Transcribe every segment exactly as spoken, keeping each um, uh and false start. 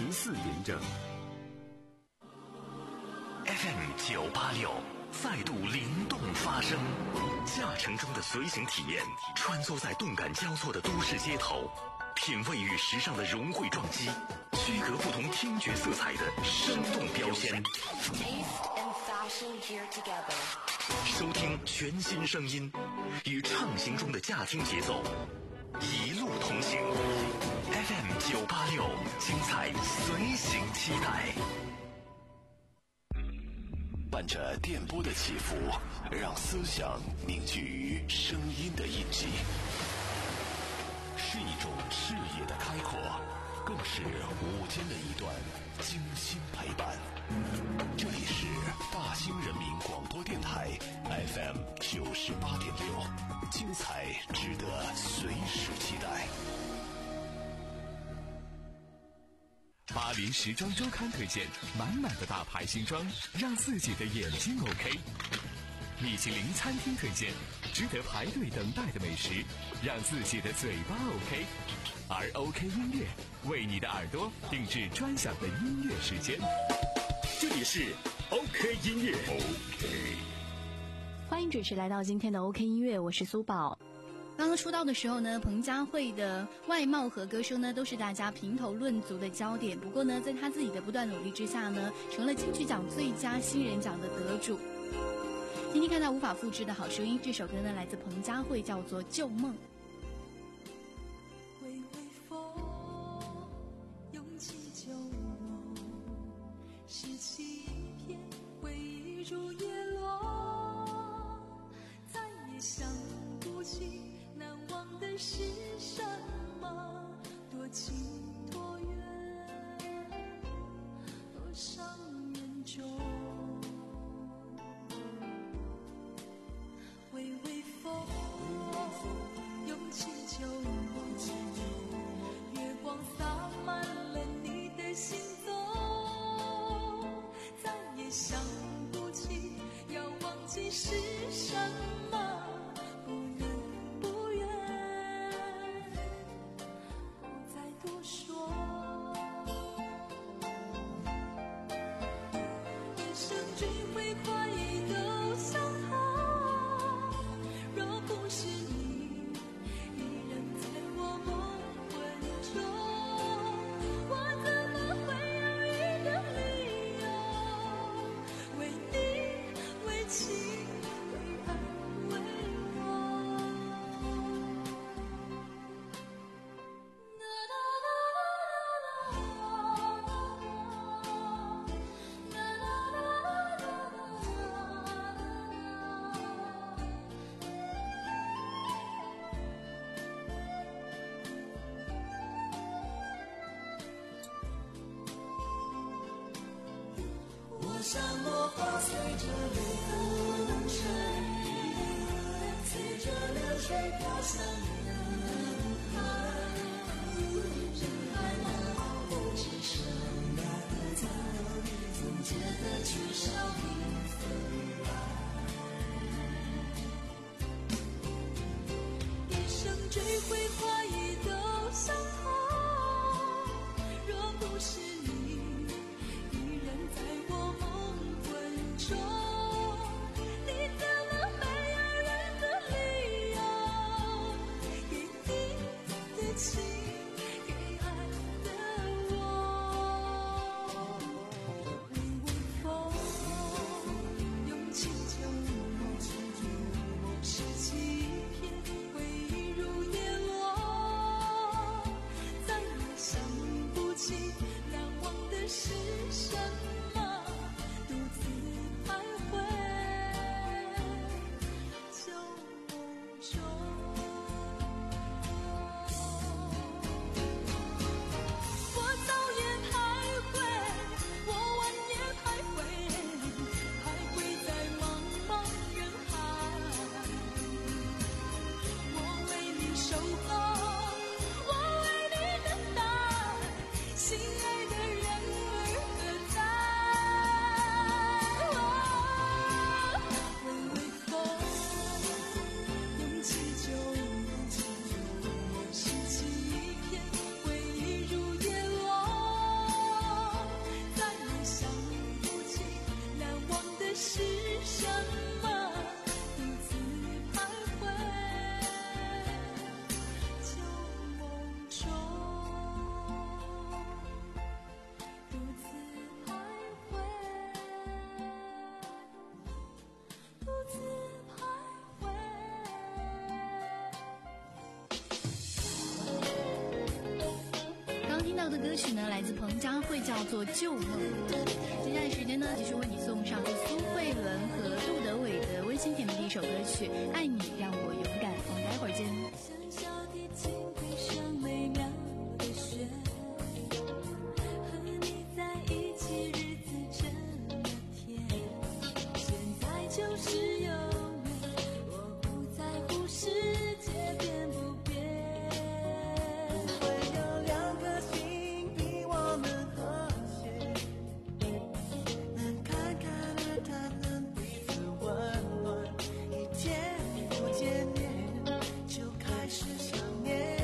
十四点整。 F M 九八六再度灵动发声，驾乘中的随行体验，穿梭在动感交错的都市街头，品味与时尚的融汇撞击，区隔不同听觉色彩的生动标签。收听全新声音，与畅行中的驾听节奏，一路同行。F M 九八六，精彩随行期待。 伴着电波的起伏，让思想凝聚于声音的印记，是一种视野的开阔，更是午间的一段精心陪伴。这里是大兴人民广播电台 F M 九十八点六，精彩值得随时期待。 巴黎时装周刊推荐满满的大牌新装，让自己的眼睛 OK。米其林餐厅推荐值得排队等待的美食，让自己的嘴巴 OK。而 OK 音乐为你的耳朵定制专享的音乐时间。 这里是 OK 音乐 OK。 欢迎准时来到今天的 OK 音乐，我是苏宝。刚刚出道的时候呢，彭佳慧的外貌和歌声呢都是大家评头论足的焦点。不过呢，在她自己的不断努力之下呢，成了金曲奖最佳新人奖的得主。今天看到无法复制的好声音，这首歌呢来自彭佳慧，叫做《旧梦》。 微微风涌起旧梦，拾起一片回忆如叶落，再也想不起难忘的是什么，多近多远，多伤人中。微微风涌起旧梦，月光洒满了你的行踪，再也想不起，要忘记是什么。像落花随着流水，随着流水飘向人海，人海茫茫不知生来在，总觉得缺少一份爱，一生追悔怀疑都相同，若不是你依然在我中，你怎么没有人的理由，给你的情，给爱的我。微微风涌起旧梦，拾起一片回忆如叶落，再也想不起难忘的是什么。心爱的人儿何在？ 到的歌曲呢，来自彭佳慧，叫做《旧梦》。接下来时间呢，继续为你送上苏慧伦和杜德伟的温馨甜蜜的一首歌曲《爱你让我勇敢》。我们待会儿见。 像小提琴配上美妙的旋律，和你在一起日子这么甜，现在就是永远，我不在乎世界变不变。 会有两颗心比我们和谐，能看看而谈能彼此温暖，一天不见面就开始想念。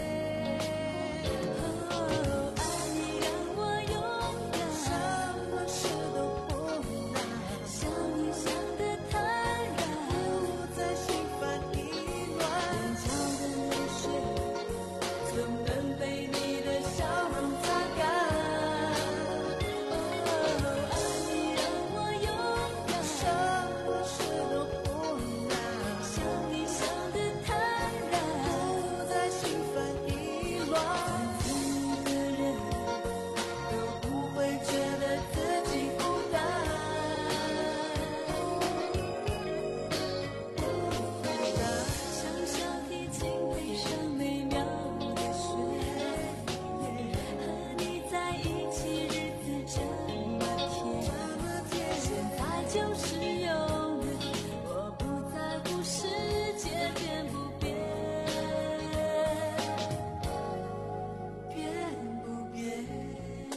哦，爱你让我勇敢， 什么事都不难， 像你想的坦然， 不再心烦意乱。 眼角的泪水总能被你的笑容擦干。哦，爱你让我勇敢， 什么事都不难， 像你想的坦然， 不再心烦意乱。 一个人都不会觉得自己孤单。像小提琴配上美妙的旋律，和你在一起日子这么甜，现在就是永远，我不在乎世界变不变，变不变。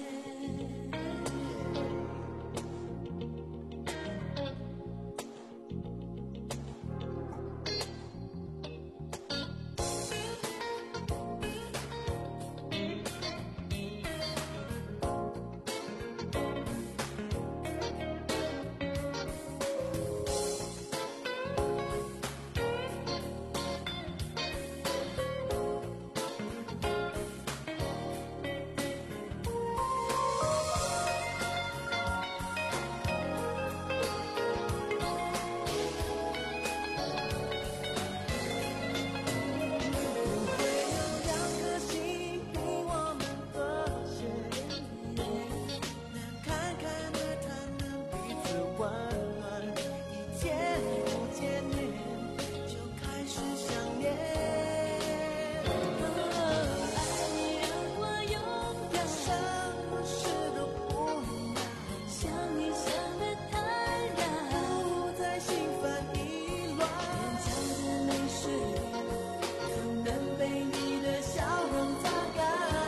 会有两颗心比我们和谐，能看看而谈能彼此温暖，一天不见面就开始想念。 哦，爱你让我勇敢， 什么事都不难， 像你想的坦然， 不再心烦意乱。 眼角的泪水总能被你的笑容擦干。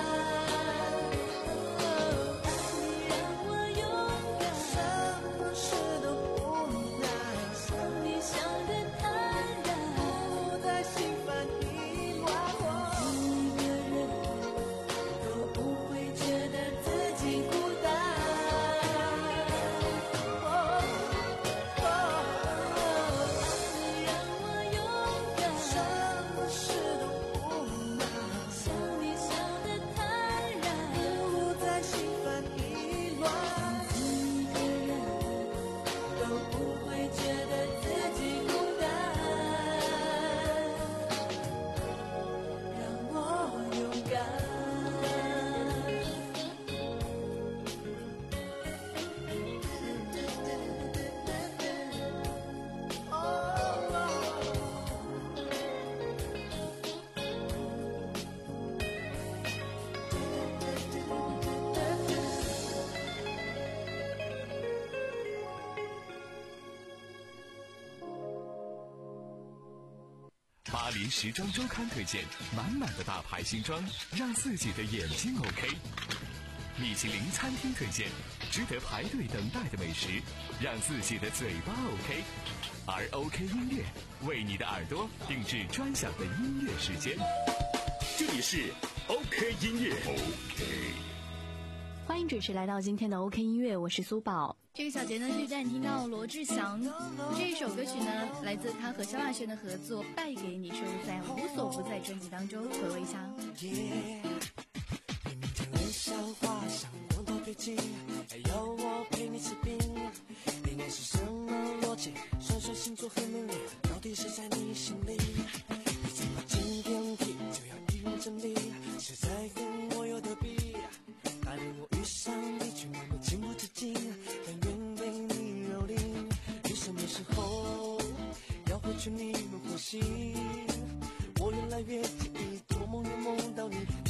哦，爱你让我勇敢， 什么事都不难， 像你想的坦然， 不再心烦意乱。 一个人都不会觉得自己孤单。哦，哦，爱你让我勇敢， 什么事都不难， 像你想的坦然， 不再心烦意乱。 一个人都不会觉得自己孤单。让我勇敢。 巴黎时装周刊推荐满满的大牌新装，让自己的眼睛 OK。米其林餐厅推荐值得排队等待的美食，让自己的嘴巴 OK。而 OK 音乐为你的耳朵定制专享的音乐时间。 这里是 OK 音乐。 欢迎准时来到今天的 OK 音乐，我是苏宝。这个小节呢是带你听到罗志祥这一首歌曲呢，来自他和萧亚轩的合作《败给你》，收录在《无所不在》专辑当中，回味一下。 明天冷笑话像光头别急，还有我陪你吃冰。恋爱是什么逻辑？双手星座很美丽，到底是在你心里？你怎么进电梯就要一人整理？是在跟我有得比？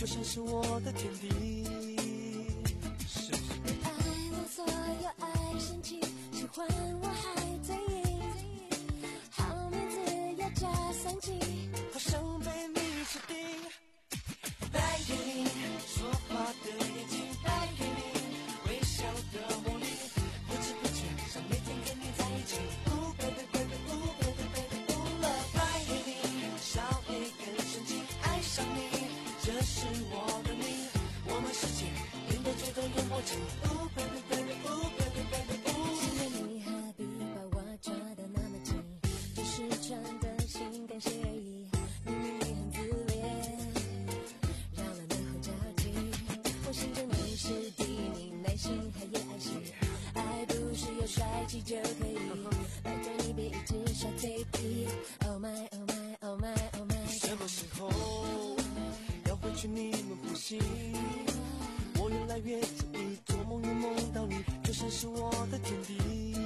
就像是我的天地。是爱我所有爱生气，喜欢我还在意，好名字要加三级， 好像被你指定。带给你说话的眼睛，带给你微笑的魔力，不知不觉想每天跟你在一起。Ooh baby baby ooh baby baby ooh love， 带给你笑会更深情，爱上你这是我的命，我们世界变得最多有默契。Ooh baby baby ooh baby baby ooh。 亲爱你何必把我抓得那么紧，只是穿的性感些而已，明明你很自恋，扰乱了后交集。我心中你是第一名，耐心还有爱惜，爱不是有帅气就可以，拜托你别一直耍嘴皮。Oh my oh my oh my oh my， 什么时候要回去你们呼吸？我越来越执意，做梦也梦到你，就像是我的天地。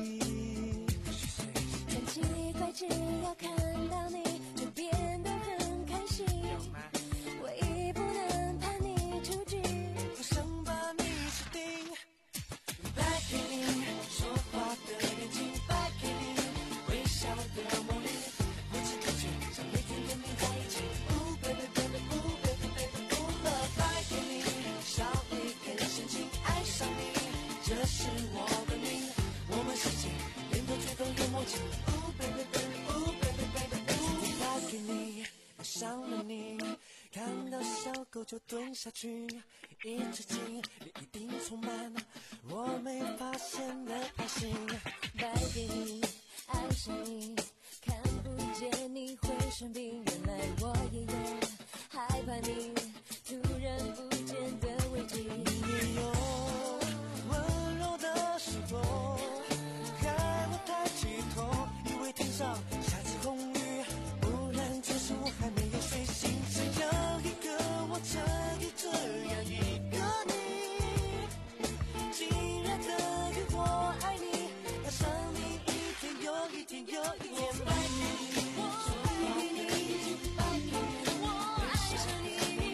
很奇怪，只要看到你就变得很开心，唯一不能怕你出局。 好想把你指定，带给你说话的眼睛，带给你微笑的魔力，不知不觉想每天跟你在一起。Ooh baby baby ooh baby baby ooh love， 带给你笑会更深情，爱上你这是我的命，我们世界变得最多有默契。Ooh baby baby ooh baby baby ooh， 带给你爱上了你，看到小狗就蹲下去，一直近你一定充满我没发现的爱心。 带给你爱上你，看不见你会生病，原来我也有害怕你突然不见的危机。 你也有温柔的时候，害我抬起头，以为天上下起红雨，不然就是我还没有睡醒。只有一个我，这里这样一个你，竟然等于我爱你，爱上你一天又一天又一天。带给你，我爱你，带给你， 我爱上你，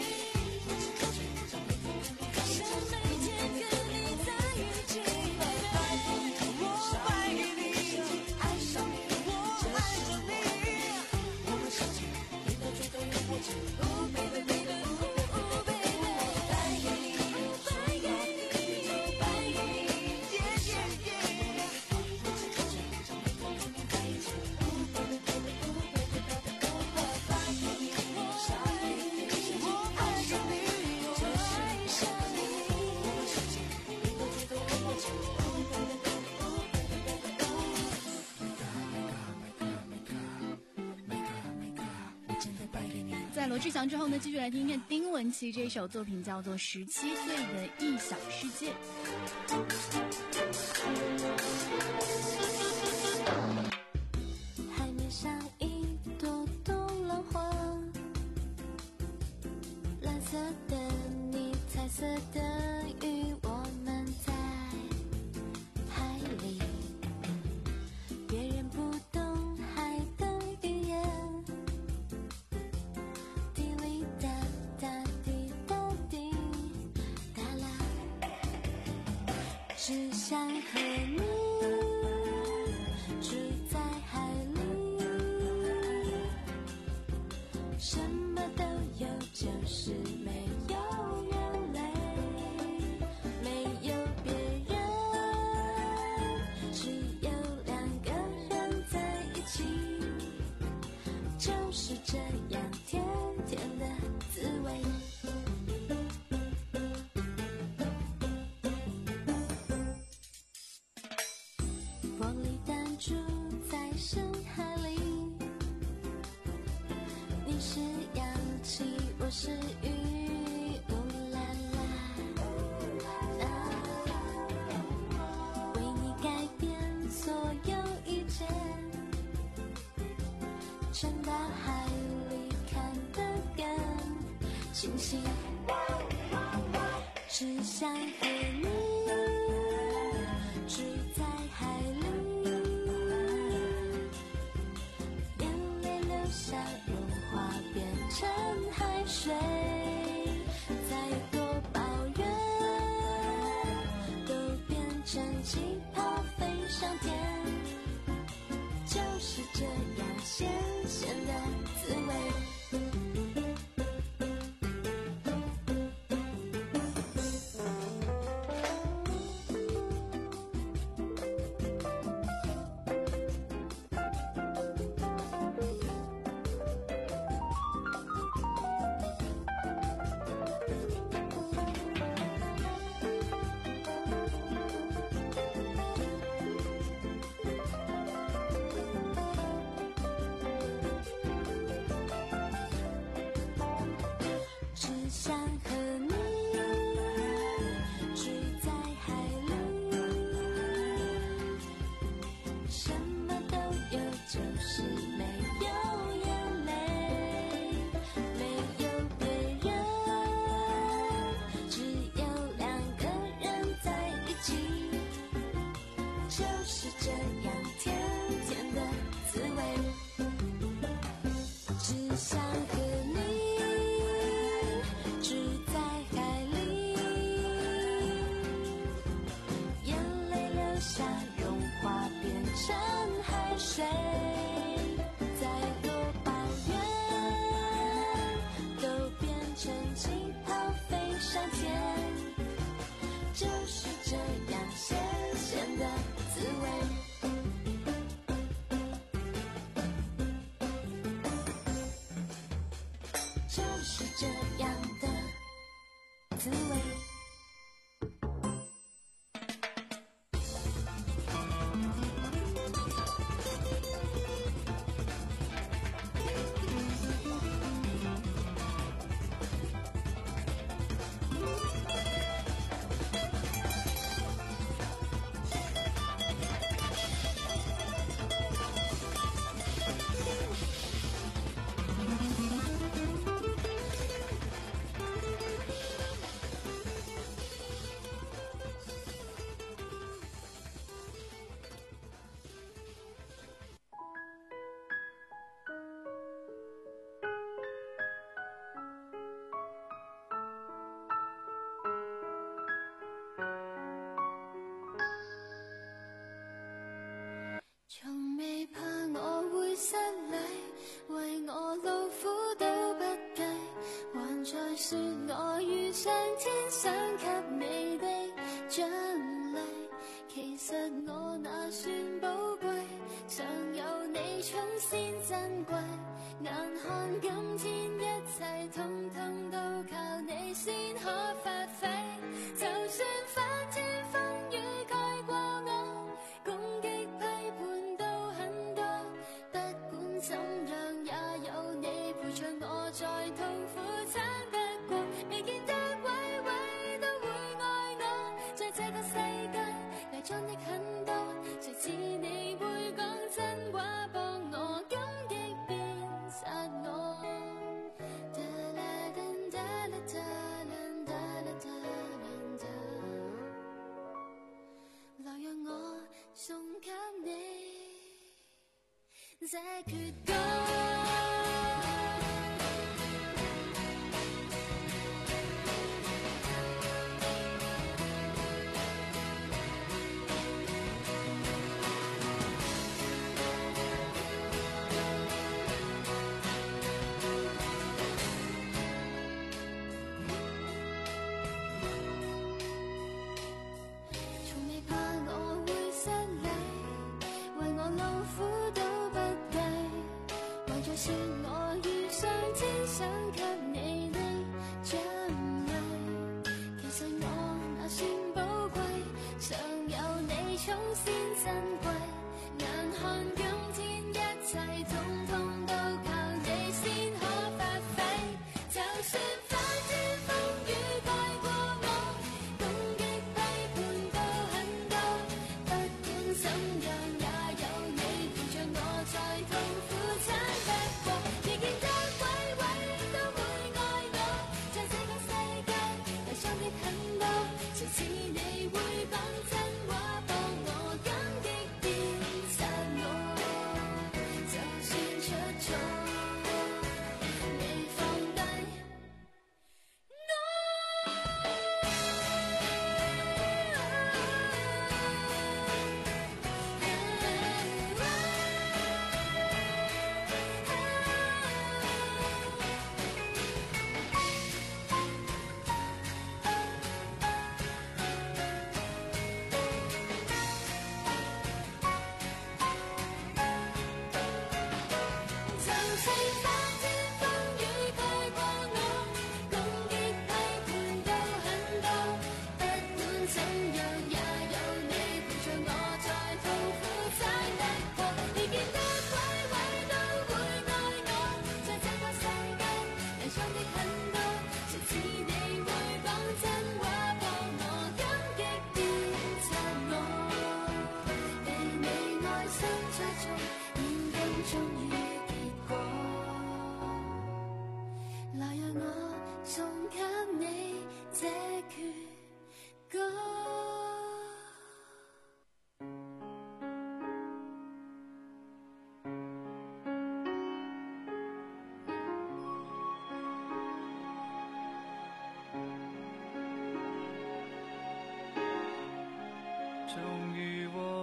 想每天跟你在一起。 我爱你，爱上你，我爱上你，我们世界变得最多有默契。 Ooh baby baby ooh ooh baby， 带给你，带给你，带给你，yeah yeah yeah。 不知不觉想每天跟你在一起。Ooh baby baby ooh baby baby ooh love， 带给你，笑会更深情，爱上你，这是我的命，我们世界变得最多有默契。Ooh baby baby ooh baby baby ooh。我真的带给你。 在罗志祥之后呢，继续来听听丁文琪这首作品，叫做《十七岁的异想世界》。 海面上一朵朵浪花，蓝色的你，彩色的鱼，我们在海里，别人不懂海的语言，滴哩哒哒滴答滴哒啦，只想和你住在海里，什么都有，就是没有人类，没有别人，只有两个人在一起，就是这样甜甜的滋味。玻璃弹住在深海里，你是氧气，我是鱼，呜啦啦，为你改变所有一切，沉到海里看得更清晰，只想和你住在海里，眼泪流下融化变成海水， 成气泡飞上天，就是这样咸咸的滋味。就是这样的滋味。 從未怕我會失禮，為我勞苦都不計，還在說我遇上天想給你的獎勵。其實我那算寶貴，常有你寵先珍貴。眼看今天一切通通都靠你先可發揮，就算翻天風雨蓋過我，攻擊批判都很多，不管怎樣也有你陪着我，再痛苦撐得過，未見得位位都會愛我，在這個世界偽裝的很多，誰似你會講真話幫我感激鞭殺我。來讓我送給你這闕歌。是我遇上天想給你的獎勵，其實我那算寶貴，常有你寵先珍貴。眼看今天一切統統都靠你先可發揮，就算翻天風雨蓋過我，攻擊批判都很多，不管怎樣也有你陪着我，在痛苦撐得過，未見得位位都會愛我，在這個世界偽裝的很多，誰似你會講真話幫我感激鞭殺我，就算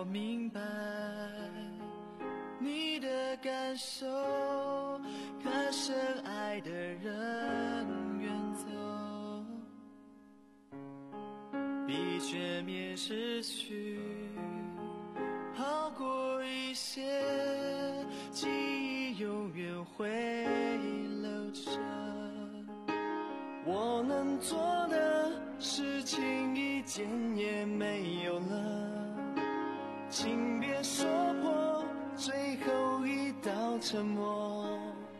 我明白你的感受，可深爱的人远走，比全面失去好过一些，记忆永远会留着。我能做的事情一件也没有了，请别说破最后一道沉默。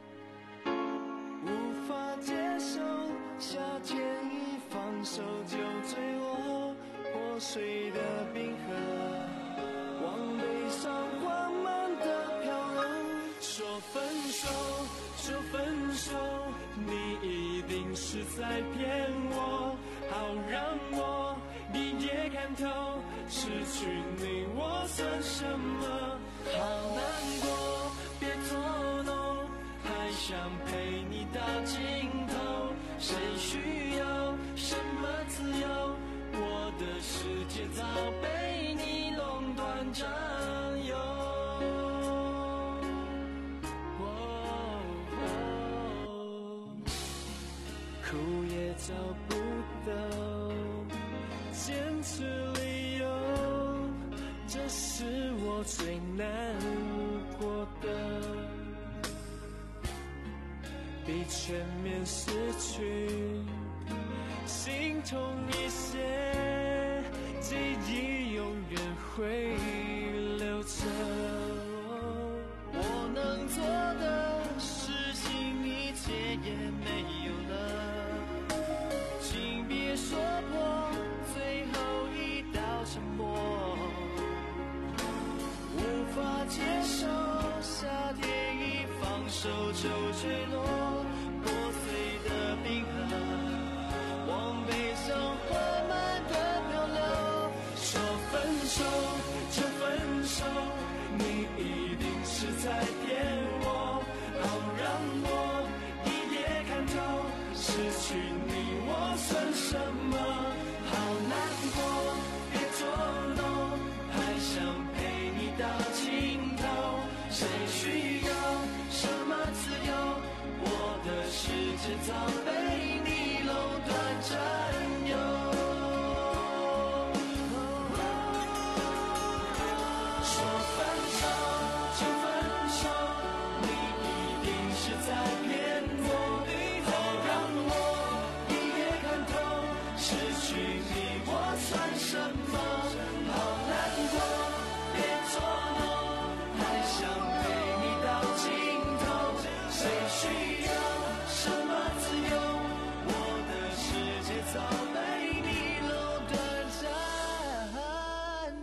无法接受夏天一放手就坠落破碎的冰河，往悲伤缓慢的漂流。说分手就分手，你一定是在骗我，好让我一夜看透，失去你我算什么？好难过，别捉弄，还想陪你到尽头。谁需要什么自由？我的世界早被你垄断占有。哭也找不到坚持理由，这是我最难过的，比全面失去心痛一些，记忆永远会留着。我能做的事情一切也没有了，请别说破最后一道沉默。无法接受夏天一放手就坠落破碎的冰河，往悲伤缓慢的漂流。说分手就分手，你一定是在骗我，好让我一夜看透，失去你我算什么？好难过，别捉弄，还想陪你到尽头。谁需要什么自由？我的世界早被你垄断占有。说分手就分手，你一定是在骗我，好让我一夜看透，失去你我算什么？好难过，别捉弄，还想陪你到尽头。谁需要什么自由？我的世界早被你垄断占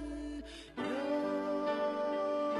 有。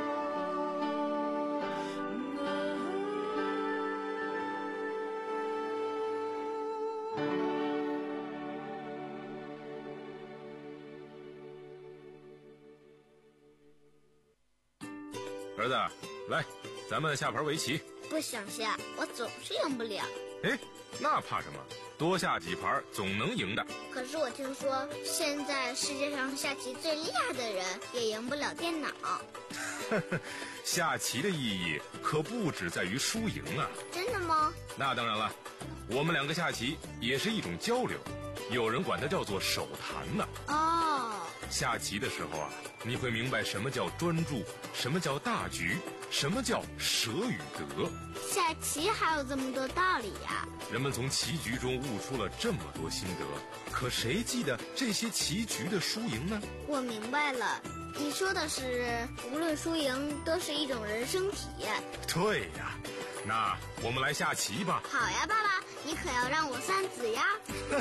儿子，来，咱们下盘围棋。 不想下，我总是赢不了。 哎，那怕什么？多下几盘总能赢的。 可是我听说，现在世界上下棋最厉害的人也赢不了电脑。 下棋的意义可不只在于输赢啊。 真的吗？ 那当然了，我们两个下棋也是一种交流，有人管它叫做手谈呢。 哦， 下棋的时候啊，你会明白什么叫专注，什么叫大局，什么叫舍与得。 下棋还有这么多道理呀！ 人们从棋局中悟出了这么多心得，可谁记得这些棋局的输赢呢？ 我明白了，你说的是无论输赢都是一种人生体验。 对呀，那我们来下棋吧。 好呀，爸爸，你可要让我三子呀。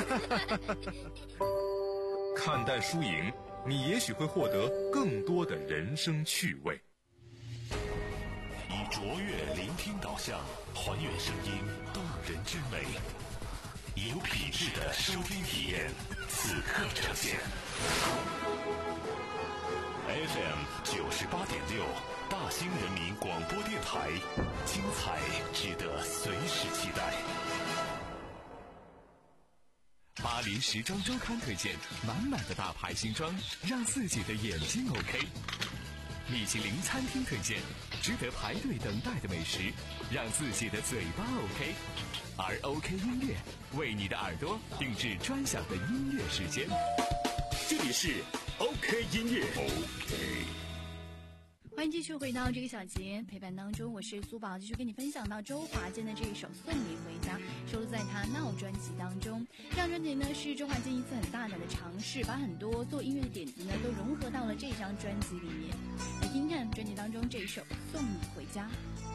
看淡输赢，你也许会获得更多的人生趣味。 以卓越聆听导向，还原声音动人之美，有品质的收听体验，此刻呈现。F M 九十八点六，大兴人民广播电台，精彩值得随时期待。 巴黎时装周刊推荐满满的大牌新装，让自己的眼睛 OK。米其林餐厅推荐值得排队等待的美食，让自己的嘴巴 OK。而 OK 音乐为你的耳朵定制专享的音乐时间。 这里是 OK 音乐 OK。 欢迎继续回到这个小节陪伴当中，我是苏宝，继续跟你分享到周华健的这一首《送你回家》，收录在他《闹》专辑当中。这张专辑呢是周华健一次很大胆的尝试，把很多做音乐的点子呢都融合到了这张专辑里面。来听看专辑当中这一首《送你回家》。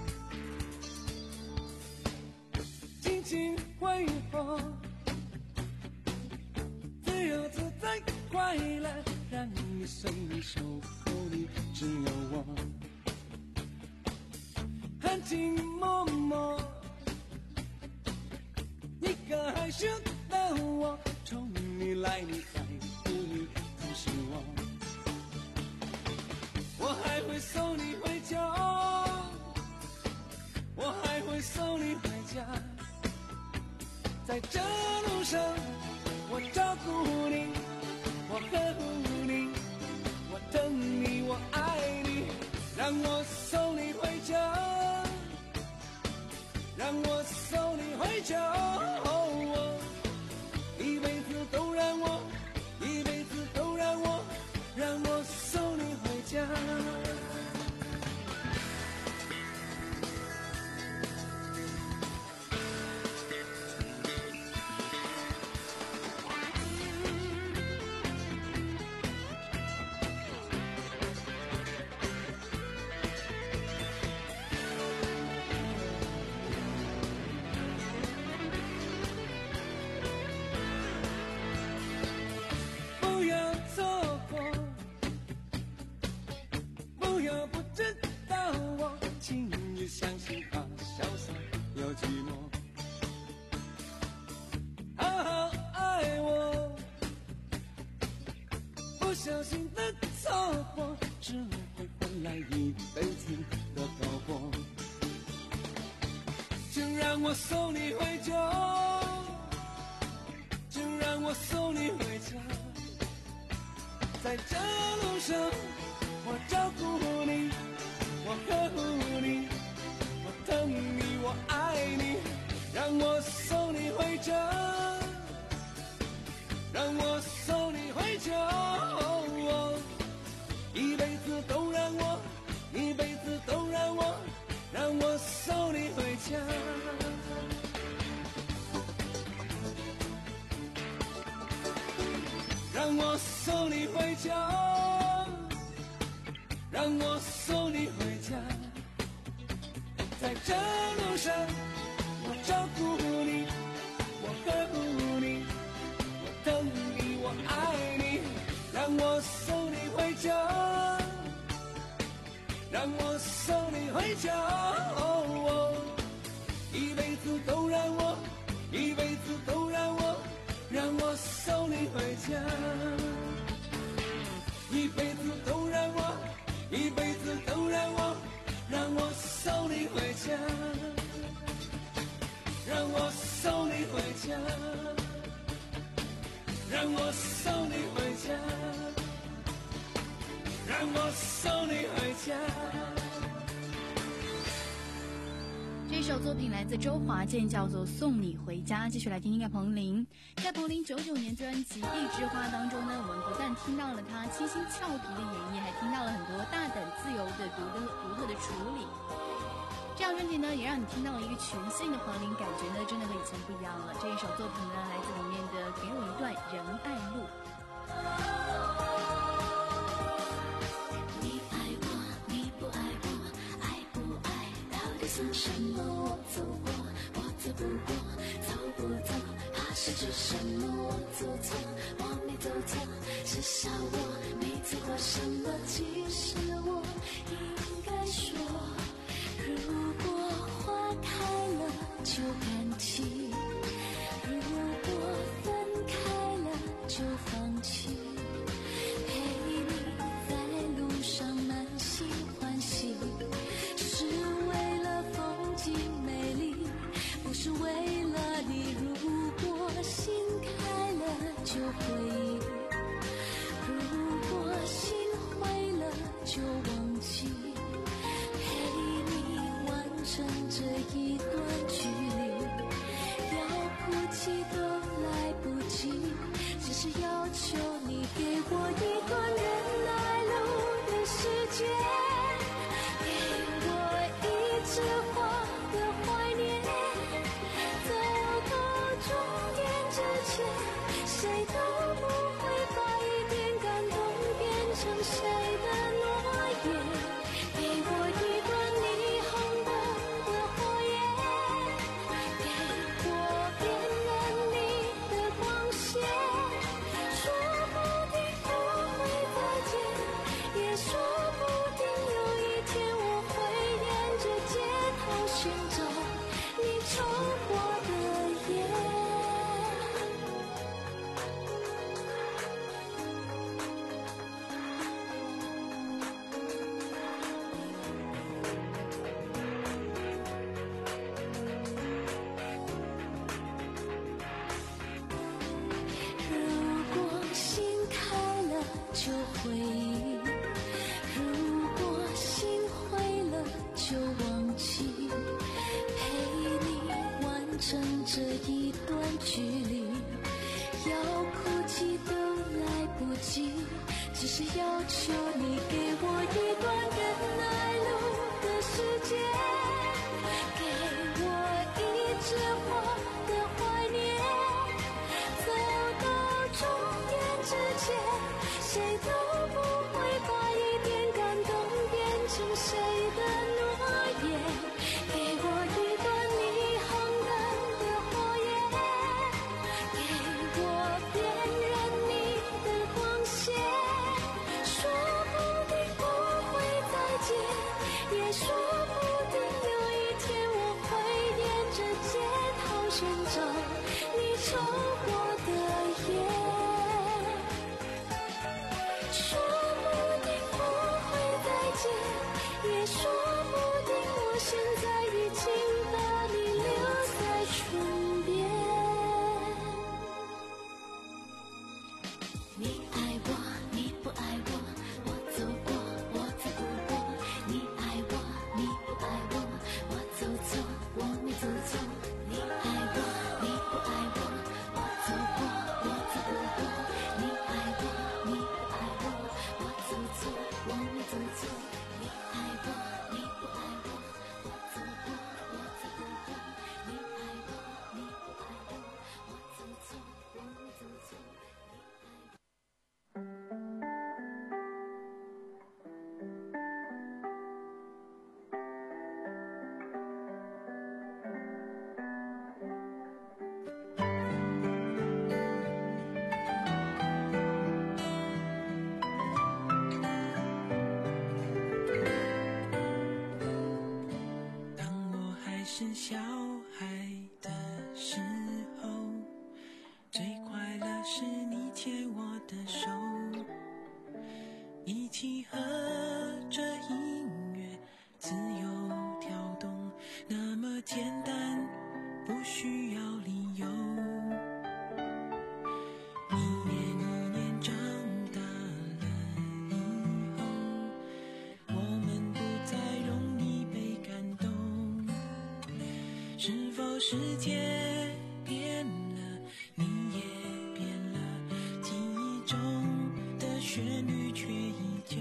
尽情挥霍，自由自在快乐，让你随手可你只有我，含情脉脉，你可害羞的我，从你来你在乎你都是我，我还会送你回家，我还会送你回家，在这路上我照顾你，我呵护你，我等你，我爱你，让我送你回家，让我送你回家，哦，一辈子都让我，一辈子都让我，让我送你回家。相信他潇洒又寂寞，好好爱我，不小心的错过只会换来一辈子的漂泊，就让我送你回家，就让我送你回家，在这路上我照顾你，我呵护你，等你，我爱你，让我送你回家，让我送你回家，哦，一辈子都让我，一辈子都让我，让我送你回家，让我送你回家，让我送你回家，在这路上我照顾你，我呵护你，我等你，我爱你，让我送你回家，让我送你回家，哦，一辈子都让我，一辈子都让我，让我送你回家，一辈子都让我，一辈子都让我，让我送你回家，让我送你回家，让我送你回家，让我送你回家。 这首作品来自周华健，叫做《送你回家》。继续来听听看彭羚，在彭羚九九年专辑《一枝花》当中呢，我们不但听到了她清新俏皮的演绎，还听到了很多大胆自由的独的独特的处理。这张专辑呢，也让你听到了一个全新的彭羚，感觉呢真的和以前不一样了。这一首作品呢，来自里面的《给我一段仁爱路》。 你爱我，你不爱我，爱不爱到底算什么？我走过，我走不过，走不走，怕是指什么？我走错，我没走错，是笑我没做过什么。其实我应该说，如果花开了就敢提，如果分开了就放弃，陪你在路上满心欢喜，只是为了风景美丽，不是为了你。如果心开了这一段距离，要哭泣都来不及，只是要求你给我一段人来路的时间，给我一枝花的怀念，走到终点之前，谁都不会把一点感动变成谁的诺言，给我一段霓虹灯的火焰，给我辨认你的光线，说不定不会再见，也说不定有一天我会沿着街头寻找你抽过的烟。如果心开了就回忆，如果心灰了就忘记，陪你完成这一段距离，要哭泣都来不及，只是要求你给我一段人来路的时间，给我一枝花的怀念，走到终点之前，谁都不会把一点感动变成谁的诺言，给我一段霓虹灯的火焰，给我辨认你的光线，说不定不会再见，也说不定有一天我会沿着街头寻找你抽过的烟，说不定不会再见，也说不定我现在已经把你留在唇边。你爱我，你不爱我，我走过，我走不过。你爱我，你不爱我，我走错，我没走错。你爱我，你不爱我，我走过，我走不过。你爱我，你不爱我，我走错，我没走错。你爱我，你不爱我，我走过，我走不过。你爱我，你不爱我，我走错，我没走错。 当我还是小孩的时候，最快乐是你牵我的手，一起和着音乐自由跳动，那么简单，不需要理由。一年一年长大了以后，我们不再容易被感动，是否世界变了，你也变了，记忆中的旋律却依旧。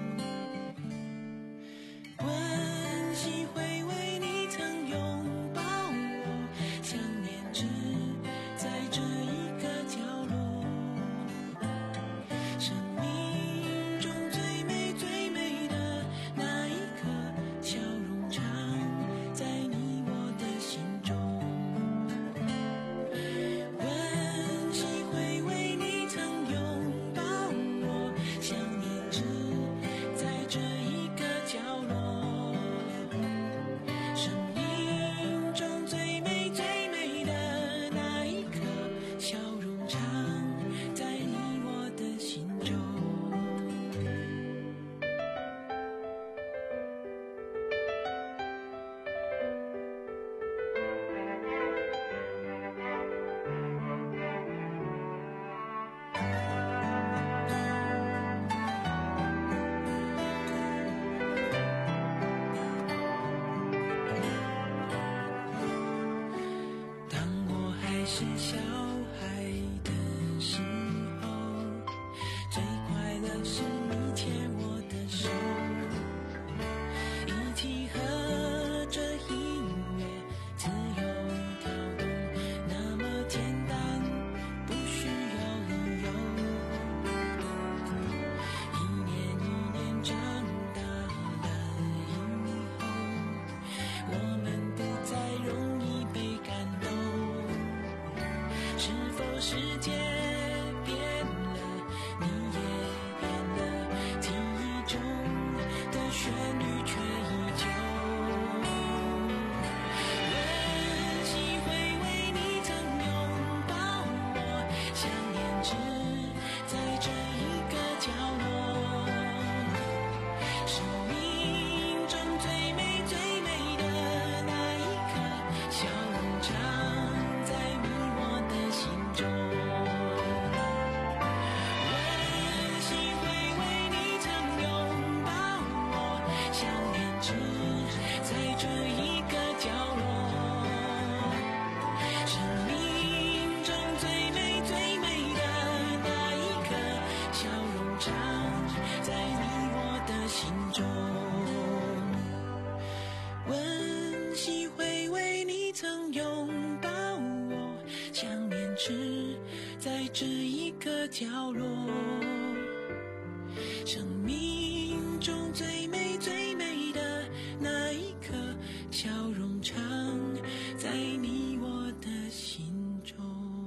温习回味你曾拥抱我，想念只在这一个角落。生命中最美最美的那一刻，笑容常在你我的心中。 是小孩的时候，最快乐是你牵我的手，一起和着音乐自由跳动，那么简单，不需要理由。一年一年长大了以后，我们不再容易被感动。是否世界变了，你也变了，记忆中的旋律却依旧。温习回味你曾拥抱我，想念只在这一个角落。生命中最美最美的那一刻，笑容常在你我的心中。温习回味你曾拥抱我，想念只在这一个角落。生命中最美最美的那一刻，笑容常在你我的心中。温习回味你曾拥抱我，想念只在这一个角落。生命中最美最美的那一刻，笑容常在你我的心中。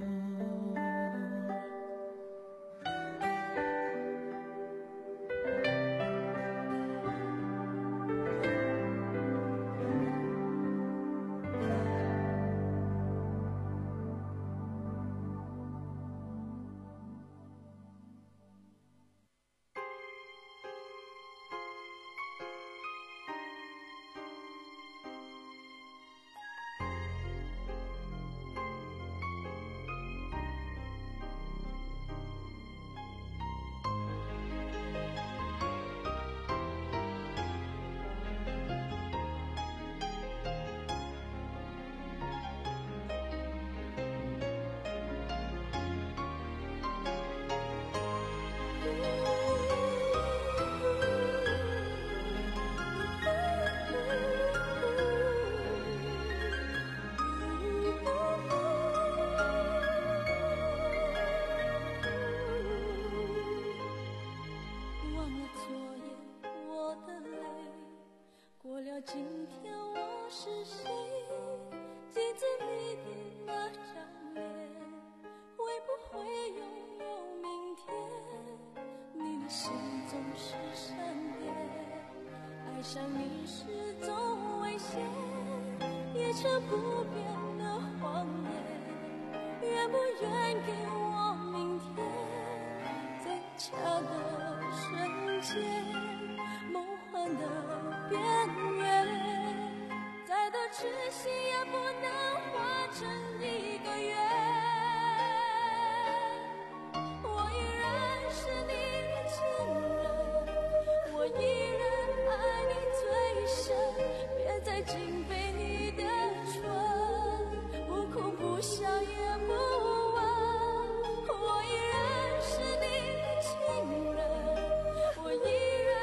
忘了昨夜我的泪，过了今天我是谁？镜子里的那张脸，会不会拥有明天？你的心总是善变，爱上你是种危险，也成不变的谎言。愿不愿给我明天？最恰的瞬间，梦幻的边缘，再多痴心也不能化成一个圆。我依然是你的情人，我依然爱你最深，别再紧背你的唇，不哭不笑也不问。我依然是你的情人，我依然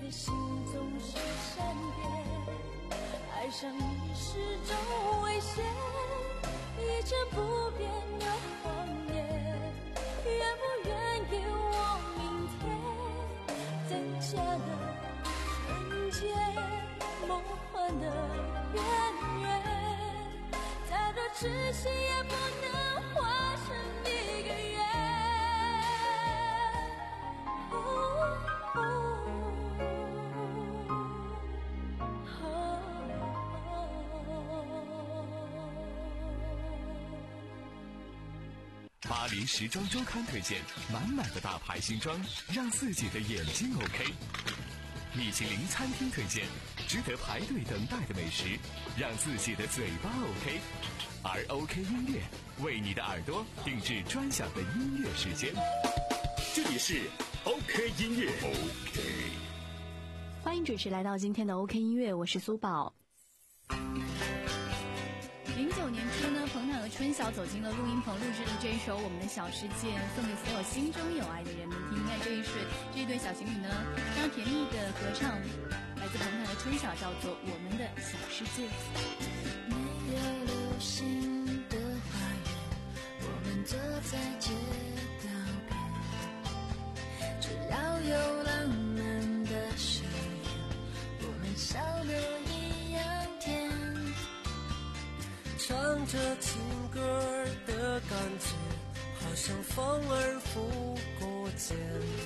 的心总是善变，爱上你是种危险，一成不变的谎言，愿不愿给我明天？在假的人间，梦幻的渊源，再多痴心也不能化成一个缘。 巴黎时装周刊推荐满满的大牌新装，让自己的眼睛 OK。米其林餐厅推荐值得排队等待的美食，让自己的嘴巴 OK。而 OK 音乐为你的耳朵定制专享的音乐时间。 这里是 OK 音乐 OK。 欢迎准时来到今天的 OK 音乐，我是苏宝。零九年初呢，彭坦和春晓走进了录音棚，录制了这一首《我们的小世界》，送给所有心中有爱的人们听。看这一是这一对小情侣呢，非常甜蜜的合唱，来自彭坦和春晓，叫做《我们的小世界》。 没有流星的花园，我们坐在街道边，只要有浪漫的誓言，我们笑得一样甜。 唱着情歌的感觉，好像风儿拂过肩。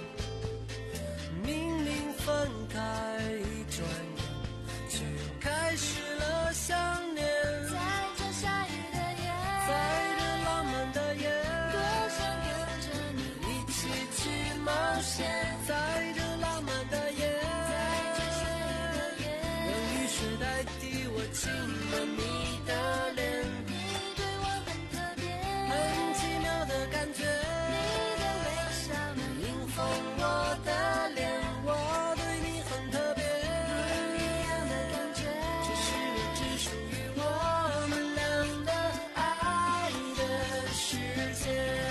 明明分开一转眼，却又开始了想念。 在这下雨的夜， 在这浪漫的夜， 多想跟着你一起去冒险。在这浪漫的夜， 在这下雨的夜， 用雨水代替我亲吻你的脸。 你对我很特别， 很奇妙的感觉， 你的微笑能迎风我的脸，我对你很特别， 不一样的感觉， 这是只属于我们俩的爱的世界。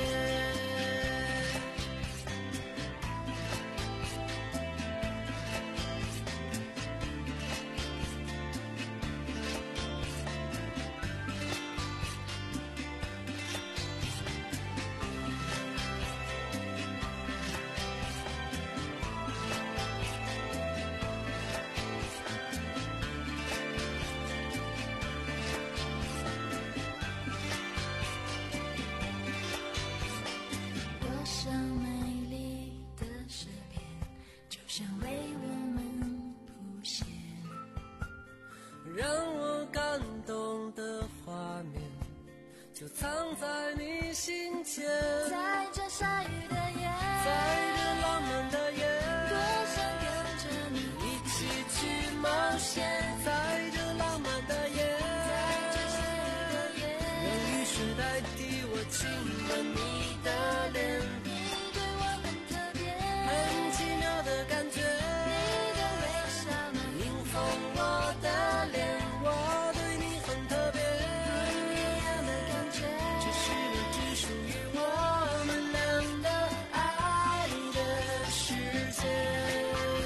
多少美丽的诗篇，就像为我们谱写。 让我感动的画面，就藏在你心间。 在这下雨的夜， 在这浪漫的夜， 多想跟着你一起去冒险。在这浪漫的夜， 在这下雨的夜， 用雨水代替我亲吻你的脸。 你对我很特别， 很奇妙的感觉， 你的微笑能迎风我的脸，我对你很特别， 不一样的感觉， 这是个只属于我们俩的爱的世界。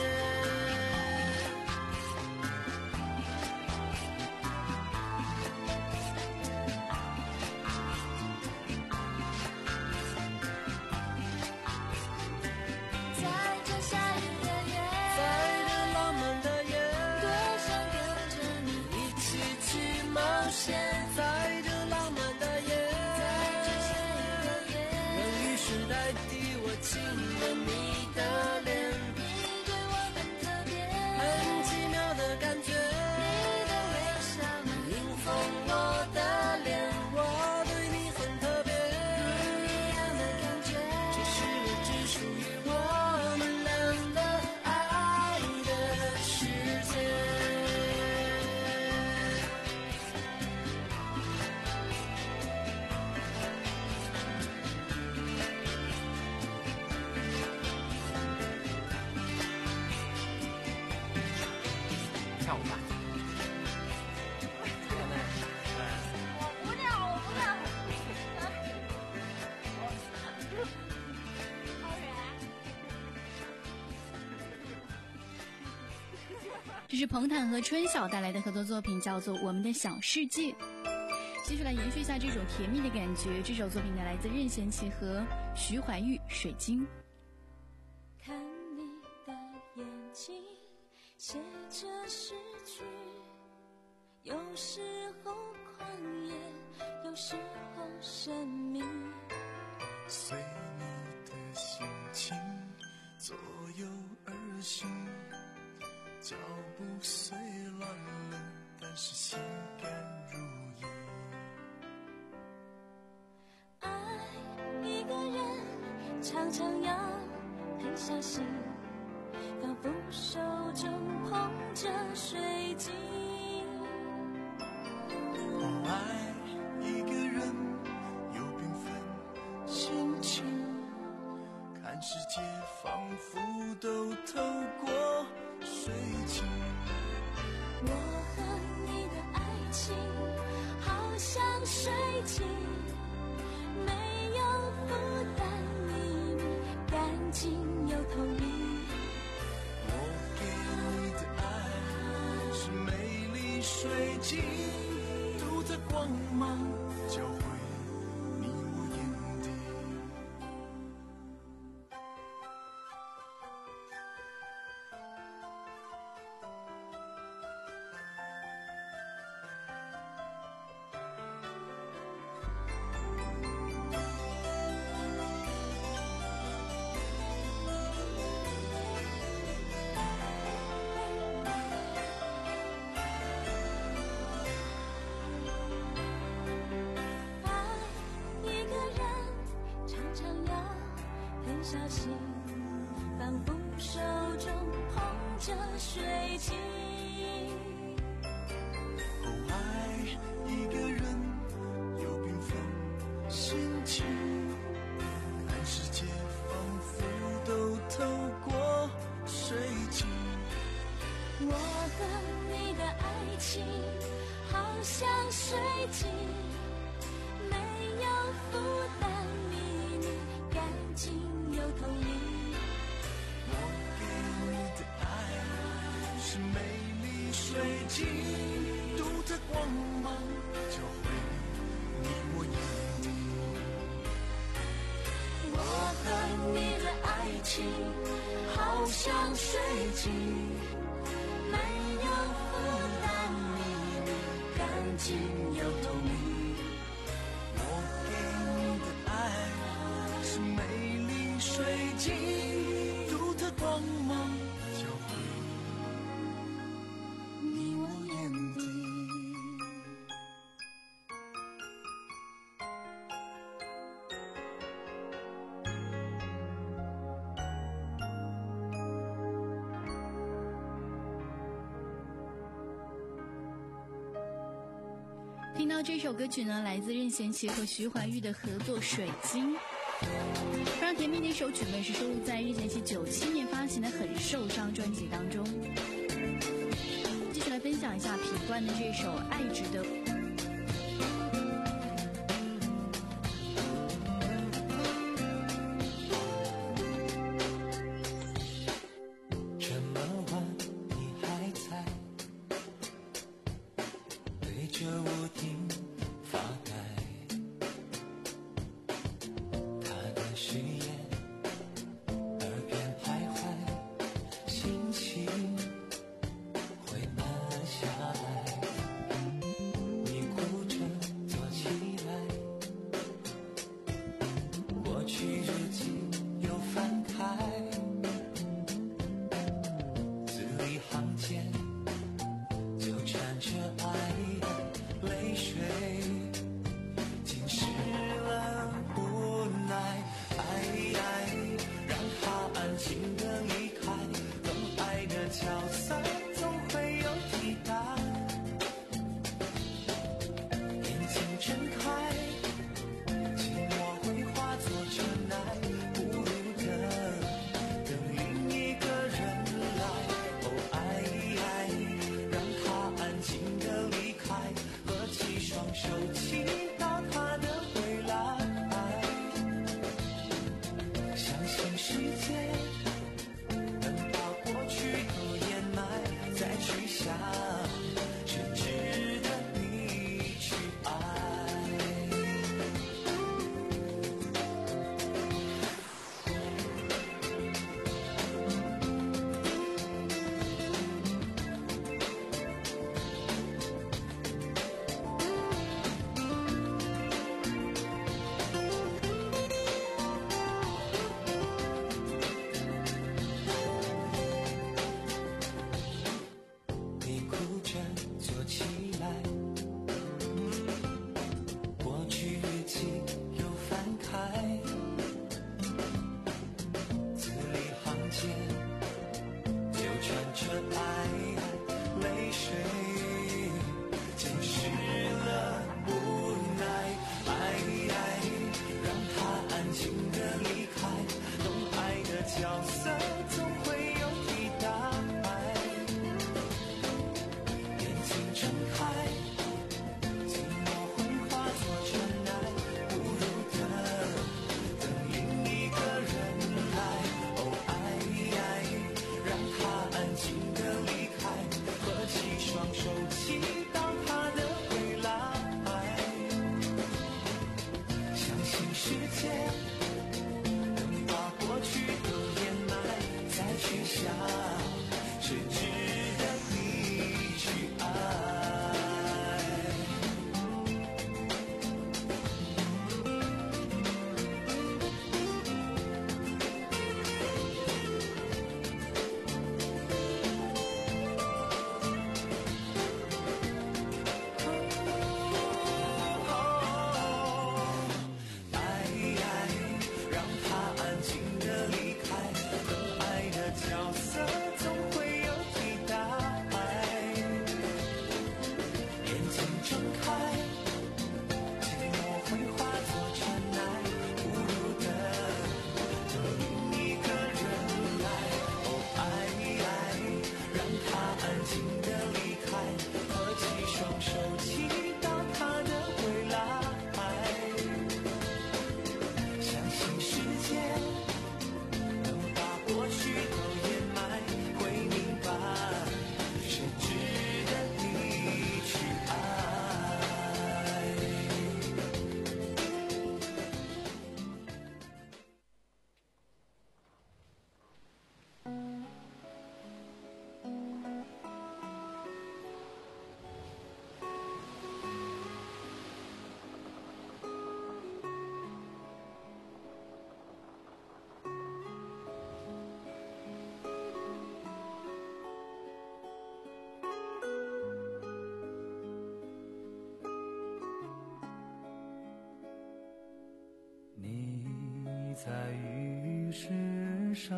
在这下雨的夜， 在这浪漫的夜， 多想跟着你一起去冒险。在这浪漫的夜， 在这下雨的夜， 用雨水代替我亲吻你的脸。 你对我很特别， 很奇妙的感觉， 你的微笑能迎风我的脸，我对你很特别， 不一样的感觉， 这是个只属于我们俩的爱的世界。 这是彭坦和春晓带来的合作作品，叫做《我们的小世界》。继续来延续一下这种甜蜜的感觉，这首作品呢来自任贤齐和徐怀钰，《水晶》。 看你的眼睛写着诗句，有时候狂野，有时候神秘， 随你的心情左右而行，脚步虽乱了，但是心甘如饴。 爱一个人常常要很小心，仿佛手中捧着水晶。 哦，爱一个人有缤纷心情，看世界仿佛都透过水晶。 我和你的爱情好像水晶，没有负担，秘密干净又透明。 我给你的爱是美丽水晶，独特光芒交汇你我眼底。 小心，仿佛手中捧着水晶。 哦，爱一个人有缤纷心情，看世界仿佛都透过水晶。 我和你的爱情好像水晶，没有负担，秘密干净又透明。 我给你的爱是美丽水晶，独特光芒交汇你我眼底。 我和你的爱情好像水晶，没有负担，秘密干净又透明。 我给你的爱是美丽水晶，独特光芒交汇你我眼底。 听到这首歌曲呢，来自任贤齐和徐怀钰的合作《水晶》，非常甜蜜的一首曲呢，是收录在任贤齐九七年发行的《很受伤》专辑当中。继续来分享一下品冠的这首《爱值得》。 这么晚你还在对着屋顶发呆，他的誓言耳边徘徊，心情会慢下来。你哭着坐起来，过去日记又翻开，字里行间就缠着爱的泪水，浸湿了无奈。让它安静的离开，等爱的消散总会有替代。眼睛睁开，寂寞会化作尘埃，不角色总会有替代，眼睛睁开，寂寞会化作尘埃，不如的等另一个人来。哦爱，让他安静的离开，合起双手祈祷他的回来，相信世界能把过去都掩埋，再去想是值得你去爱。在浴室上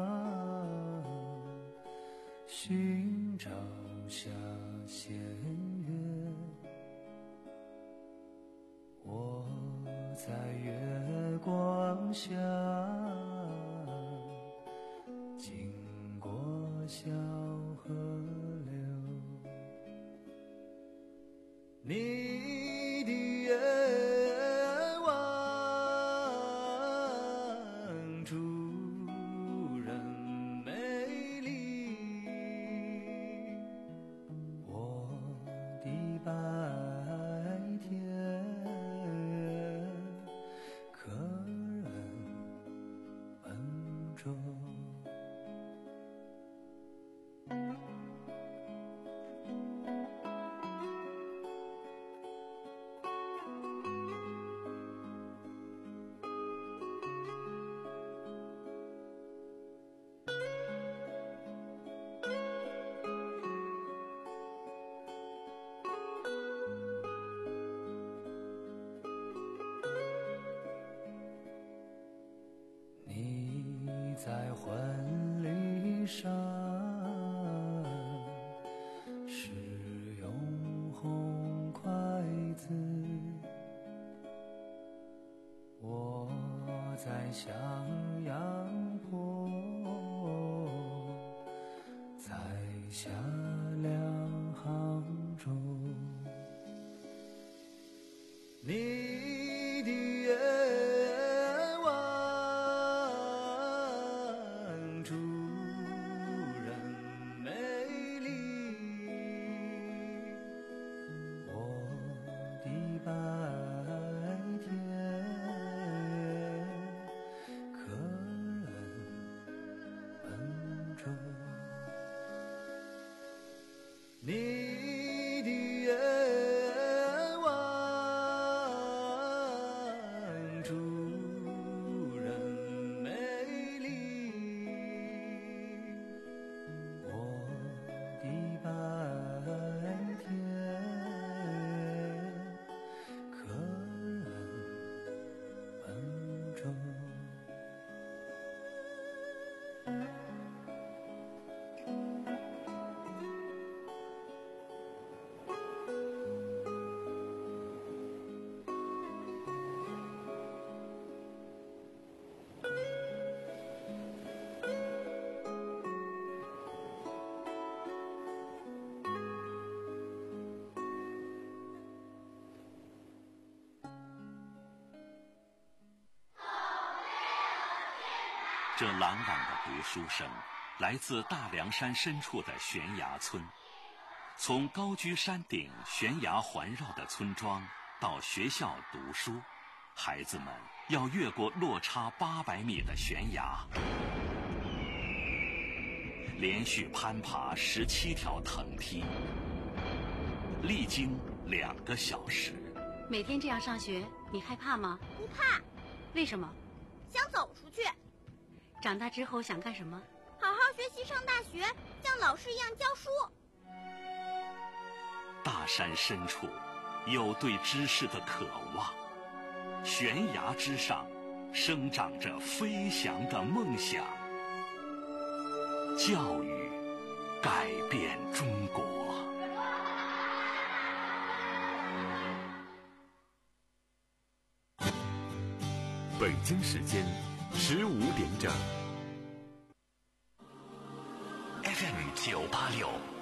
寻找下弦月，我在月光下经过小河流，你的愿望主人美丽，我的白天可人笨拙。你在婚礼上使用红筷子，我在向阳坡栽下两行珠，你的愿望主人美丽，我的白天可人笨拙，你的愿望主人美丽，我的白天可人笨拙。 这朗朗的读书声来自大凉山深处的悬崖村。从高居山顶、悬崖环绕的村庄到学校读书，孩子们要越过落差八百米的悬崖，连续攀爬十七条藤梯，历经两个小时。 每天这样上学，你害怕吗？ 不怕。 为什么？ 想走出去。 长大之后想干什么？ 好好学习，上大学，像老师一样教书。 大山深处有对知识的渴望，悬崖之上生长着飞翔的梦想。教育改变中国。 北京时间十五点整。 F M 九八六。